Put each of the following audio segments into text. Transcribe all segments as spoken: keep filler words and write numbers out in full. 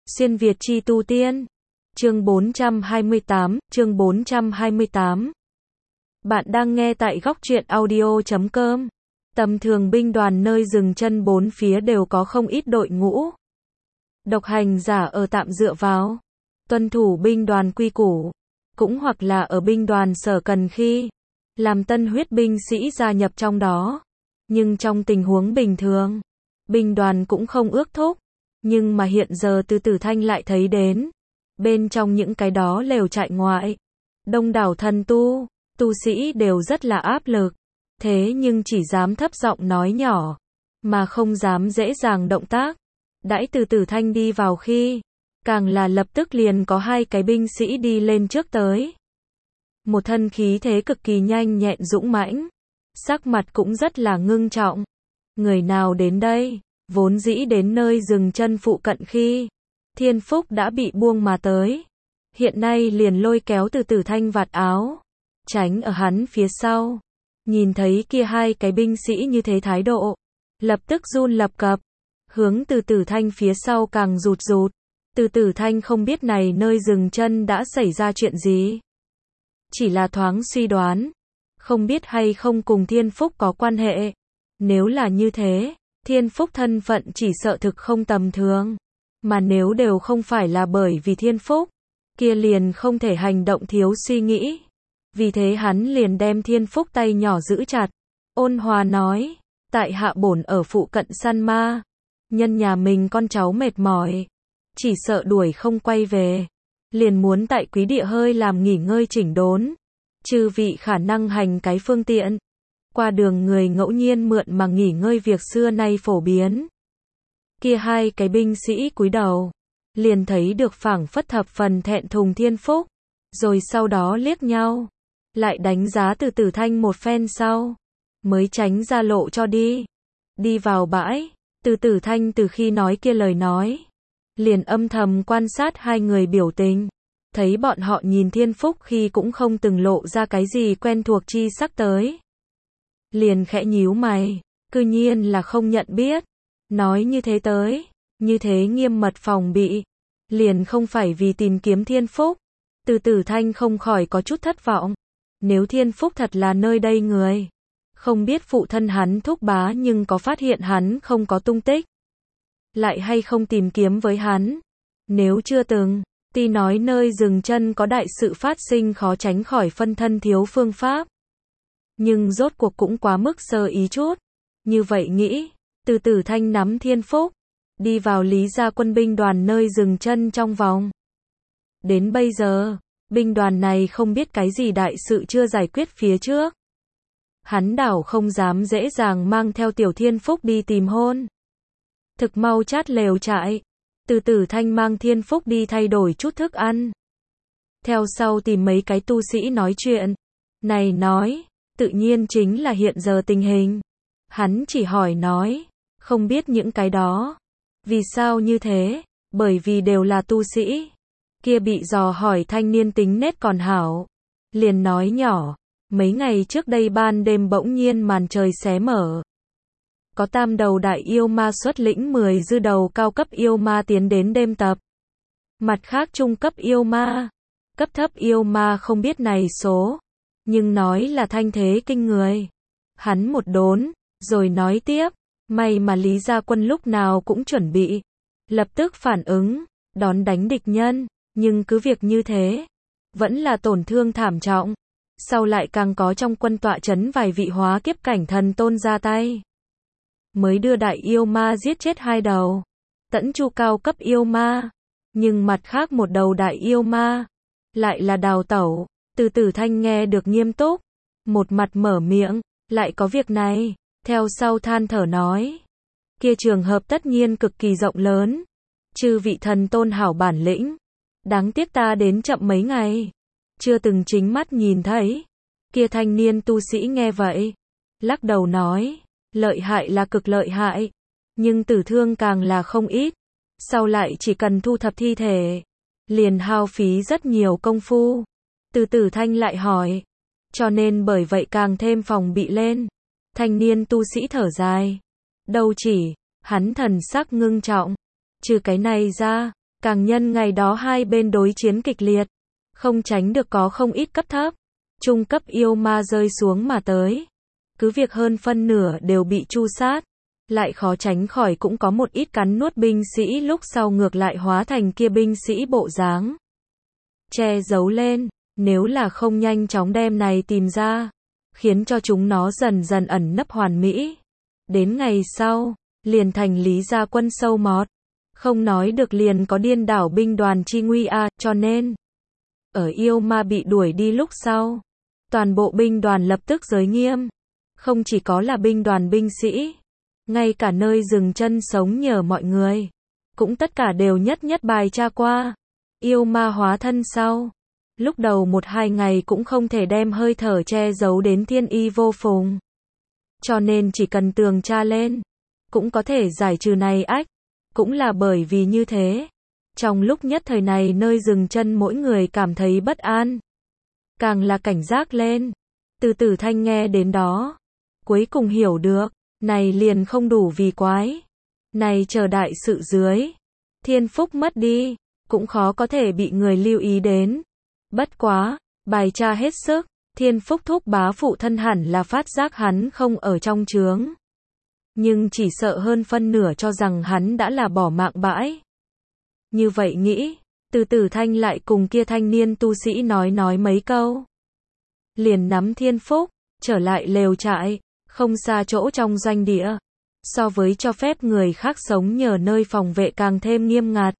Xuyên Việt chi tu tiên. Chương bốn trăm hai mươi tám, chương bốn trăm hai mươi tám. Bạn đang nghe tại góc truyện audio chấm com. Tầm thường binh đoàn nơi dừng chân bốn phía đều có không ít đội ngũ. Độc hành giả ở tạm dựa vào, tuân thủ binh đoàn quy củ, cũng hoặc là ở binh đoàn sở cần khi làm tân huyết binh sĩ gia nhập trong đó. Nhưng trong tình huống bình thường, binh đoàn cũng không ước thúc. Nhưng mà hiện giờ Từ Tử Thanh lại thấy đến, bên trong những cái đó lều trại ngoại, đông đảo thần tu, tu sĩ đều rất là áp lực, thế nhưng chỉ dám thấp giọng nói nhỏ, mà không dám dễ dàng động tác. Đãi Từ Tử Thanh đi vào khi, càng là lập tức liền có hai cái binh sĩ đi lên trước tới. Một thân khí thế cực kỳ nhanh nhẹn dũng mãnh, sắc mặt cũng rất là ngưng trọng. Người nào đến đây? Vốn dĩ đến nơi dừng chân phụ cận khi Thiên Phúc đã bị buông mà tới, hiện nay liền lôi kéo Từ Tử Thanh vạt áo, tránh ở hắn phía sau. Nhìn thấy kia hai cái binh sĩ như thế thái độ, lập tức run lập cập, hướng Từ Tử Thanh phía sau càng rụt rụt. Từ Tử Thanh không biết này nơi dừng chân đã xảy ra chuyện gì, chỉ là thoáng suy đoán, không biết hay không cùng Thiên Phúc có quan hệ. Nếu là như thế, Thiên Phúc thân phận chỉ sợ thực không tầm thường, mà nếu đều không phải là bởi vì Thiên Phúc, kia liền không thể hành động thiếu suy nghĩ. Vì thế hắn liền đem Thiên Phúc tay nhỏ giữ chặt, ôn hòa nói, tại hạ bổn ở phụ cận săn ma, nhân nhà mình con cháu mệt mỏi, chỉ sợ đuổi không quay về, liền muốn tại quý địa hơi làm nghỉ ngơi chỉnh đốn, chư vị khả năng hành cái phương tiện. Qua đường người ngẫu nhiên mượn mà nghỉ ngơi việc xưa nay phổ biến. Kia hai cái binh sĩ cúi đầu, liền thấy được phảng phất thập phần thẹn thùng Thiên Phúc, rồi sau đó liếc nhau, lại đánh giá Từ Tử Thanh một phen sau, mới tránh ra lộ cho đi. Đi vào bãi, Từ Tử Thanh từ khi nói kia lời nói, liền âm thầm quan sát hai người biểu tình, thấy bọn họ nhìn Thiên Phúc khi cũng không từng lộ ra cái gì quen thuộc chi sắc tới. Liền khẽ nhíu mày, cư nhiên là không nhận biết. Nói như thế tới, như thế nghiêm mật phòng bị, liền không phải vì tìm kiếm Thiên Phúc. Từ Tử Thanh không khỏi có chút thất vọng. Nếu Thiên Phúc thật là nơi đây người, không biết phụ thân hắn thúc bá nhưng có phát hiện hắn không có tung tích, lại hay không tìm kiếm với hắn. Nếu chưa từng, tuy nói nơi dừng chân có đại sự phát sinh khó tránh khỏi phân thân thiếu phương pháp, nhưng rốt cuộc cũng quá mức sơ ý chút. Như vậy nghĩ, Từ Tử Thanh nắm Thiên Phúc, đi vào Lý gia quân binh đoàn nơi dừng chân trong vòng. Đến bây giờ, binh đoàn này không biết cái gì đại sự chưa giải quyết phía trước. Hắn đảo không dám dễ dàng mang theo tiểu Thiên Phúc đi tìm hôn. Thực mau chát lều trại, Từ Tử Thanh mang Thiên Phúc đi thay đổi chút thức ăn. Theo sau tìm mấy cái tu sĩ nói chuyện. Này nói, tự nhiên chính là hiện giờ tình hình. Hắn chỉ hỏi nói, không biết những cái đó. Vì sao như thế? Bởi vì đều là tu sĩ. Kia bị dò hỏi thanh niên tính nết còn hảo, liền nói nhỏ, mấy ngày trước đây ban đêm bỗng nhiên màn trời xé mở. Có tam đầu đại yêu ma xuất lĩnh mười dư đầu cao cấp yêu ma tiến đến đêm tập. Mặt khác trung cấp yêu ma, cấp thấp yêu ma không biết này số, nhưng nói là thanh thế kinh người. Hắn một đốn, rồi nói tiếp, may mà Lý gia quân lúc nào cũng chuẩn bị, lập tức phản ứng, đón đánh địch nhân, nhưng cứ việc như thế, vẫn là tổn thương thảm trọng. Sau lại càng có trong quân tọa chấn vài vị hóa kiếp cảnh thần tôn ra tay, mới đưa đại yêu ma giết chết hai đầu, tẫn chu cao cấp yêu ma, nhưng mặt khác một đầu đại yêu ma, lại là đào tẩu. Từ Tử Thanh nghe được nghiêm túc, một mặt mở miệng, lại có việc này, theo sau than thở nói, kia trường hợp tất nhiên cực kỳ rộng lớn, chư vị thần tôn hảo bản lĩnh, đáng tiếc ta đến chậm mấy ngày, chưa từng chính mắt nhìn thấy. Kia thanh niên tu sĩ nghe vậy, lắc đầu nói, lợi hại là cực lợi hại, nhưng tử thương càng là không ít, sau lại chỉ cần thu thập thi thể, liền hao phí rất nhiều công phu. Từ Tử Thanh lại hỏi, cho nên bởi vậy càng thêm phòng bị lên. Thanh niên tu sĩ thở dài, đâu chỉ, hắn thần sắc ngưng trọng, trừ cái này ra, Càng nhân ngày đó hai bên đối chiến kịch liệt, không tránh được có không ít cấp thấp, trung cấp yêu ma rơi xuống mà tới. Cứ việc hơn phân nửa đều bị tru sát, lại khó tránh khỏi cũng có một ít cắn nuốt binh sĩ lúc sau ngược lại hóa thành kia binh sĩ bộ dáng. Che giấu lên, nếu là không nhanh chóng đem này tìm ra, khiến cho chúng nó dần dần ẩn nấp hoàn mỹ. Đến ngày sau, liền thành Lý Gia Quân sâu mọt. Không nói được liền có điên đảo binh đoàn chi nguy a, à, cho nên ở yêu ma bị đuổi đi lúc sau, toàn bộ binh đoàn lập tức giới nghiêm. Không chỉ có là binh đoàn binh sĩ, ngay cả nơi dừng chân sống nhờ mọi người, cũng tất cả đều nhất nhất bài tra qua. Yêu ma hóa thân sau, lúc đầu một hai ngày cũng không thể đem hơi thở che giấu đến thiên y vô phùng. Cho nên chỉ cần tường tra lên, cũng có thể giải trừ này ách. Cũng là bởi vì như thế, trong lúc nhất thời này nơi dừng chân mỗi người cảm thấy bất an, càng là cảnh giác lên. Từ Tử Thanh nghe đến đó, cuối cùng hiểu được, này liền không đủ vì quái. Này chờ đại sự dưới, thiên phúc mất đi, cũng khó có thể bị người lưu ý đến. Bất quá, bài tra hết sức, thiên phúc thúc bá phụ thân hẳn là phát giác hắn không ở trong trướng. Nhưng chỉ sợ hơn phân nửa cho rằng hắn đã là bỏ mạng bãi. Như vậy nghĩ, Từ Tử Thanh lại cùng kia thanh niên tu sĩ nói nói mấy câu. Liền nắm thiên phúc, trở lại lều trại, không xa chỗ trong doanh địa. So với cho phép người khác sống nhờ nơi phòng vệ càng thêm nghiêm ngặt.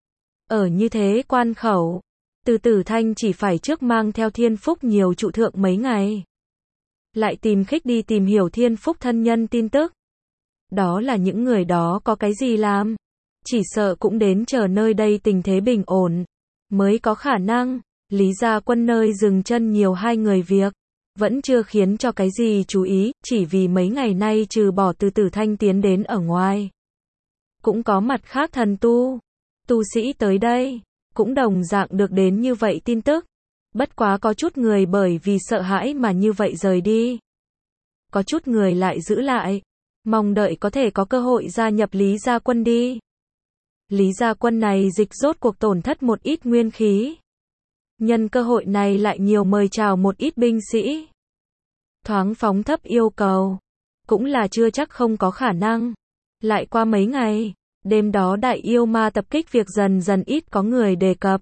Ở như thế quan khẩu, Từ Tử Thanh chỉ phải trước mang theo thiên phúc nhiều trụ thượng mấy ngày. Lại tìm khích đi tìm hiểu thiên phúc thân nhân tin tức. Đó là những người đó có cái gì làm, chỉ sợ cũng đến chờ nơi đây tình thế bình ổn, mới có khả năng. Lý Gia Quân nơi dừng chân nhiều hai người việc, vẫn chưa khiến cho cái gì chú ý, chỉ vì mấy ngày nay trừ bỏ Từ Tử Thanh tiến đến ở ngoài, cũng có mặt khác thần tu, tu sĩ tới đây, cũng đồng dạng được đến như vậy tin tức. Bất quá có chút người bởi vì sợ hãi mà như vậy rời đi. Có chút người lại giữ lại, mong đợi có thể có cơ hội gia nhập Lý Gia Quân đi. Lý Gia Quân này dịch rốt cuộc tổn thất một ít nguyên khí. Nhân cơ hội này lại nhiều mời chào một ít binh sĩ. Thoáng phóng thấp yêu cầu, cũng là chưa chắc không có khả năng. Lại qua mấy ngày, đêm đó đại yêu ma tập kích việc dần dần ít có người đề cập.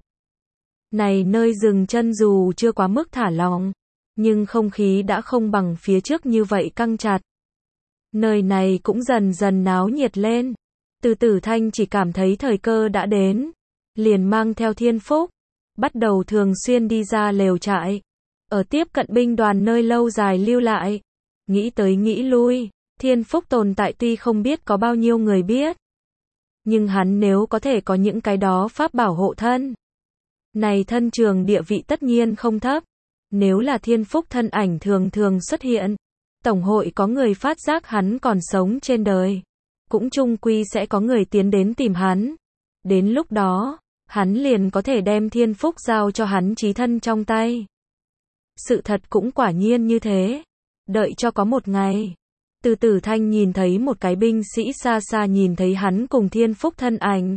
Này nơi dừng chân dù chưa quá mức thả lỏng, nhưng không khí đã không bằng phía trước như vậy căng chặt. Nơi này cũng dần dần náo nhiệt lên. Từ Tử Thanh chỉ cảm thấy thời cơ đã đến, liền mang theo thiên phúc, bắt đầu thường xuyên đi ra lều trại, ở tiếp cận binh đoàn nơi lâu dài lưu lại. Nghĩ tới nghĩ lui, thiên phúc tồn tại tuy không biết có bao nhiêu người biết, nhưng hắn nếu có thể có những cái đó pháp bảo hộ thân, này thân trường địa vị tất nhiên không thấp. Nếu là thiên phúc thân ảnh thường thường xuất hiện, tổng hội có người phát giác hắn còn sống trên đời, cũng chung quy sẽ có người tiến đến tìm hắn. Đến lúc đó, hắn liền có thể đem thiên phúc giao cho hắn chí thân trong tay. Sự thật cũng quả nhiên như thế. Đợi cho có một ngày, Từ Tử Thanh nhìn thấy một cái binh sĩ xa xa nhìn thấy hắn cùng thiên phúc thân ảnh.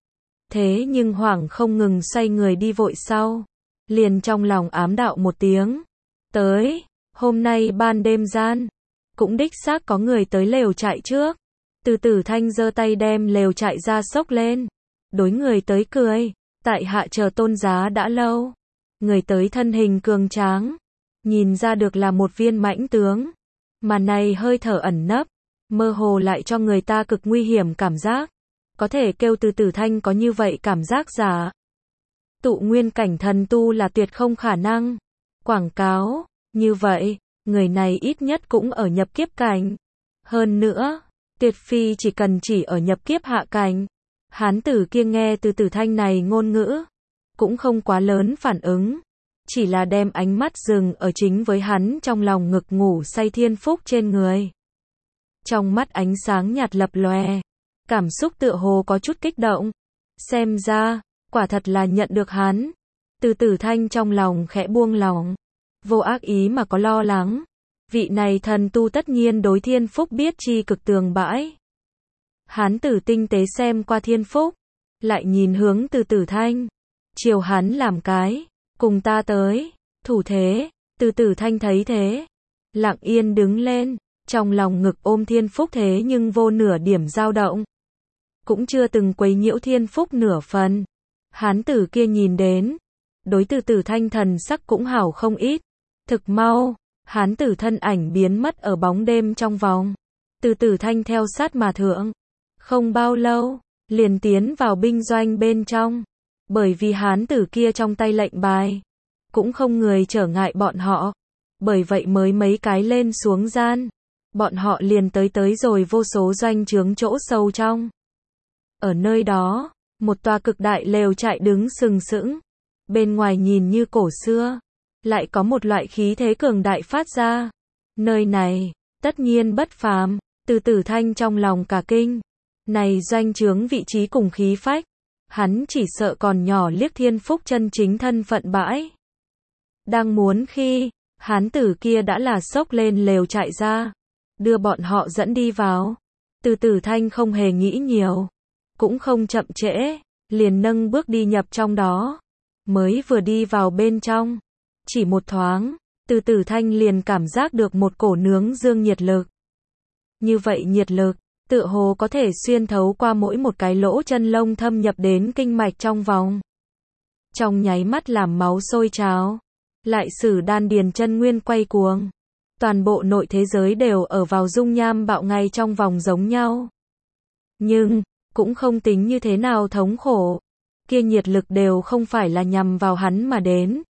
Thế nhưng hoảng không ngừng xoay người đi vội sau, liền trong lòng ám đạo một tiếng. Tới, hôm nay ban đêm gian, cũng đích xác có người tới lều trại trước. Từ Tử Thanh giơ tay đem lều trại ra xốc lên, đối người tới cười, tại hạ chờ tôn giá đã lâu. Người tới thân hình cường tráng, nhìn ra được là một viên mãnh tướng, mà này hơi thở ẩn nấp, mơ hồ lại cho người ta cực nguy hiểm cảm giác. Có thể kêu Từ Tử Thanh có như vậy cảm giác giả, tụ nguyên cảnh thần tu là tuyệt không khả năng. Quảng cáo, như vậy, người này ít nhất cũng ở nhập kiếp cảnh. Hơn nữa, tuyệt phi chỉ cần chỉ ở nhập kiếp hạ cảnh. Hán tử kia nghe Từ Tử Thanh này ngôn ngữ, cũng không quá lớn phản ứng, chỉ là đem ánh mắt dừng ở chính với hắn trong lòng ngực ngủ say thiên phúc trên người. Trong mắt ánh sáng nhạt lập lòe, cảm xúc tựa hồ có chút kích động. Xem ra, quả thật là nhận được hắn. Từ Tử Thanh trong lòng khẽ buông lòng, vô ác ý mà có lo lắng. Vị này thần tu tất nhiên đối thiên phúc biết chi cực tường bãi. Hán tử tinh tế xem qua thiên phúc, lại nhìn hướng Từ Tử Thanh. Chiều hắn làm cái, cùng ta tới, thủ thế. Từ Tử Thanh thấy thế, lặng yên đứng lên, trong lòng ngực ôm Thiên Phúc thế nhưng vô nửa điểm dao động. Cũng chưa từng quấy nhiễu Thiên Phúc nửa phần. Hán tử kia nhìn đến, đối Từ Tử Thanh thần sắc cũng hảo không ít. Thực mau, hán tử thân ảnh biến mất ở bóng đêm trong vòng. Từ Tử Thanh theo sát mà thượng. Không bao lâu, liền tiến vào binh doanh bên trong. Bởi vì hán tử kia trong tay lệnh bài, cũng không người trở ngại bọn họ. Bởi vậy mới mấy cái lên xuống gian, bọn họ liền tới tới rồi vô số doanh trướng chỗ sâu trong. Ở nơi đó, một tòa cực đại lều trại đứng sừng sững. Bên ngoài nhìn như cổ xưa, lại có một loại khí thế cường đại phát ra. Nơi này, tất nhiên bất phàm. Từ Tử Thanh trong lòng cả kinh. Này doanh trướng vị trí cùng khí phách, hắn chỉ sợ còn nhỏ liếc Thiên Phúc chân chính thân phận bãi. Đang muốn khi, hán tử kia đã là xốc lên lều chạy ra, đưa bọn họ dẫn đi vào. Từ Tử Thanh không hề nghĩ nhiều, cũng không chậm trễ, liền nâng bước đi nhập trong đó. Mới vừa đi vào bên trong, chỉ một thoáng, Từ Tử Thanh liền cảm giác được một cổ nướng dương nhiệt lực. Như vậy nhiệt lực, tựa hồ có thể xuyên thấu qua mỗi một cái lỗ chân lông thâm nhập đến kinh mạch trong vòng. Trong nháy mắt làm máu sôi trào, lại sử đan điền chân nguyên quay cuồng. Toàn bộ nội thế giới đều ở vào dung nham bạo ngay trong vòng giống nhau. Nhưng, cũng không tính như thế nào thống khổ. Kia nhiệt lực đều không phải là nhằm vào hắn mà đến.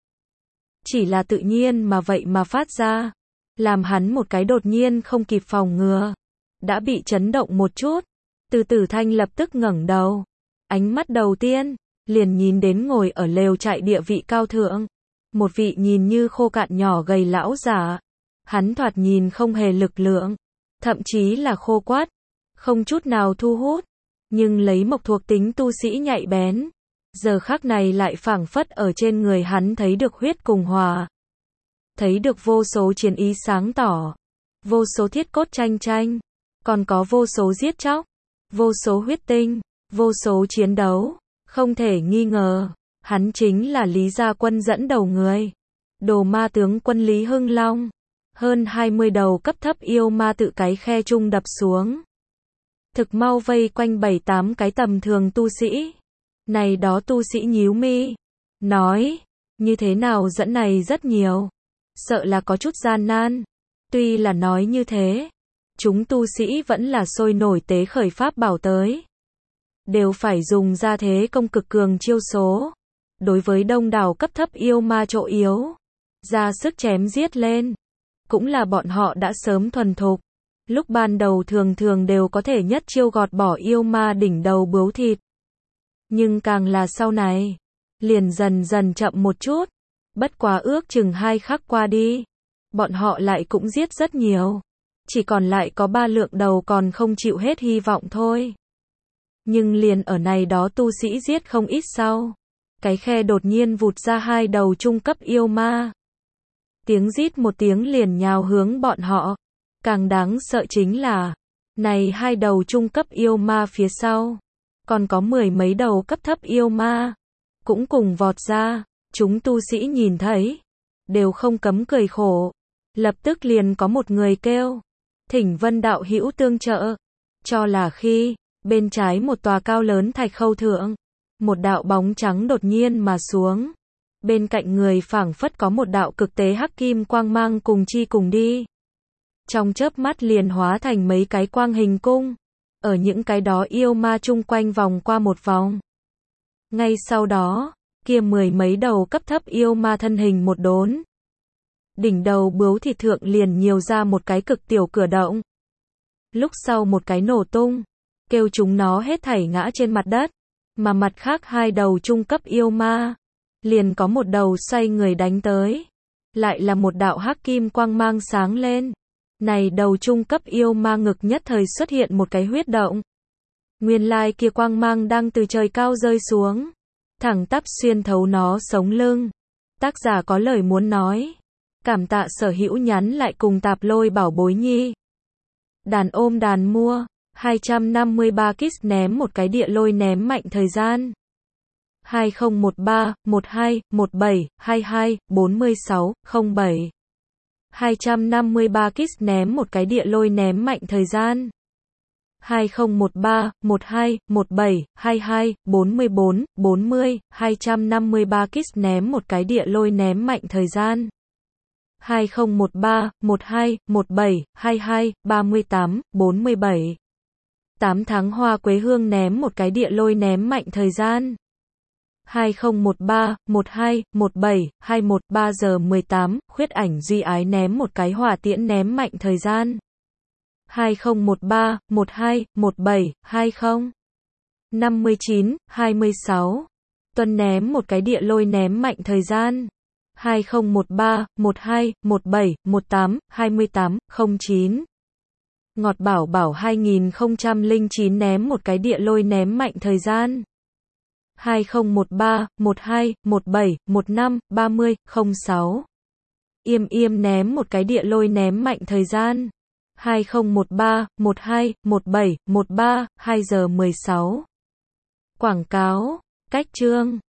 Chỉ là tự nhiên mà vậy mà phát ra. Làm hắn một cái đột nhiên không kịp phòng ngừa. Đã bị chấn động một chút. Từ Tử Thanh lập tức ngẩng đầu. Ánh mắt đầu tiên, liền nhìn đến ngồi ở lều trại địa vị cao thượng. Một vị nhìn như khô cạn nhỏ gầy lão giả. Hắn thoạt nhìn không hề lực lượng. Thậm chí là khô quắt. Không chút nào thu hút. Nhưng lấy mộc thuộc tính tu sĩ nhạy bén. Giờ khắc này lại phảng phất ở trên người hắn thấy được huyết cùng hòa. Thấy được vô số chiến ý sáng tỏ. Vô số thiết cốt tranh tranh. Còn có vô số giết chóc. Vô số huyết tinh. Vô số chiến đấu. Không thể nghi ngờ. Hắn chính là Lý Gia Quân dẫn đầu người. Đồ ma tướng quân Lý Hưng Long. Hơn hai mươi đầu cấp thấp yêu ma tự cái khe chung đập xuống. Thực mau vây quanh bảy tám cái tầm thường tu sĩ. Này đó tu sĩ nhíu mi. Nói. Như thế nào dẫn này rất nhiều. Sợ là có chút gian nan. Tuy là nói như thế. Chúng tu sĩ vẫn là sôi nổi tế khởi pháp bảo tới. Đều phải dùng ra thế công cực cường chiêu số. Đối với đông đảo cấp thấp yêu ma chỗ yếu. Ra sức chém giết lên. Cũng là bọn họ đã sớm thuần thục. Lúc ban đầu thường thường đều có thể nhất chiêu gọt bỏ yêu ma đỉnh đầu bướu thịt. Nhưng càng là sau này. Liền dần dần chậm một chút. Bất quá ước chừng hai khắc qua đi. Bọn họ lại cũng giết rất nhiều. Chỉ còn lại có ba lượng đầu còn không chịu hết hy vọng thôi. Nhưng liền ở này đó tu sĩ giết không ít sau. Cái khe đột nhiên vụt ra hai đầu trung cấp yêu ma. Tiếng rít một tiếng liền nhào hướng bọn họ. Càng đáng sợ chính là, này hai đầu trung cấp yêu ma phía sau. Còn có mười mấy đầu cấp thấp yêu ma. Cũng cùng vọt ra, chúng tu sĩ nhìn thấy. Đều không cấm cười khổ. Lập tức liền có một người kêu. Thỉnh Vân đạo hữu tương trợ. Cho là khi, bên trái một tòa cao lớn thạch khâu thượng. Một đạo bóng trắng đột nhiên mà xuống. Bên cạnh người phảng phất có một đạo cực tế hắc kim quang mang cùng chi cùng đi. Trong chớp mắt liền hóa thành mấy cái quang hình cung. Ở những cái đó yêu ma chung quanh vòng qua một vòng. Ngay sau đó, kia mười mấy đầu cấp thấp yêu ma thân hình một đốn. Đỉnh đầu bướu thịt thượng liền nhiều ra một cái cực tiểu cửa động. Lúc sau một cái nổ tung. Kêu chúng nó hết thảy ngã trên mặt đất. Mà mặt khác hai đầu trung cấp yêu ma. Liền có một đầu xoay người đánh tới. Lại là một đạo hắc kim quang mang sáng lên. Này đầu trung cấp yêu ma ngực nhất thời xuất hiện một cái huyết động. Nguyên lai kia quang mang đang từ trời cao rơi xuống. Thẳng tắp xuyên thấu nó sống lưng. Tác giả có lời muốn nói. Cảm tạ sở hữu nhắn lại cùng tạp lôi bảo bối nhi. Đàn ôm đàn mua. hai trăm năm mươi ba Kiss ném một cái địa lôi ném mạnh thời gian. hai không một ba, một hai, một bảy, hai hai, bốn sáu, không bảy. hai trăm năm mươi ba Kiss ném một cái địa lôi ném mạnh thời gian. hai không một ba, một hai, một bảy, hai hai, bốn bốn, bốn mươi, hai trăm năm mươi ba Kiss ném một cái địa lôi ném mạnh thời gian. hai không một ba, một hai, một bảy, hai hai, ba tám, bốn bảy. tám tháng Hoa Quế Hương ném một cái địa lôi ném mạnh thời gian. hai không một ba, một hai, một bảy, hai một, ba giờ mười tám, Khuyết Ảnh Duy Ái ném một cái hỏa tiễn ném mạnh thời gian. hai không một ba, một hai, một bảy, hai không, năm chín, hai sáu. Tuân ném một cái địa lôi ném mạnh thời gian. hai không một ba, một hai, một bảy, một tám, hai tám, không chín. Ngọt Bảo Bảo hai không không chín ném một cái địa lôi ném mạnh thời gian. hai không một ba, một hai, một bảy, một năm, ba mươi, không sáu. Yêm Yêm ném một cái địa lôi ném mạnh thời gian. hai không một ba, một hai, một bảy, một ba, hai giờ mười sáu. Quảng cáo, cách chương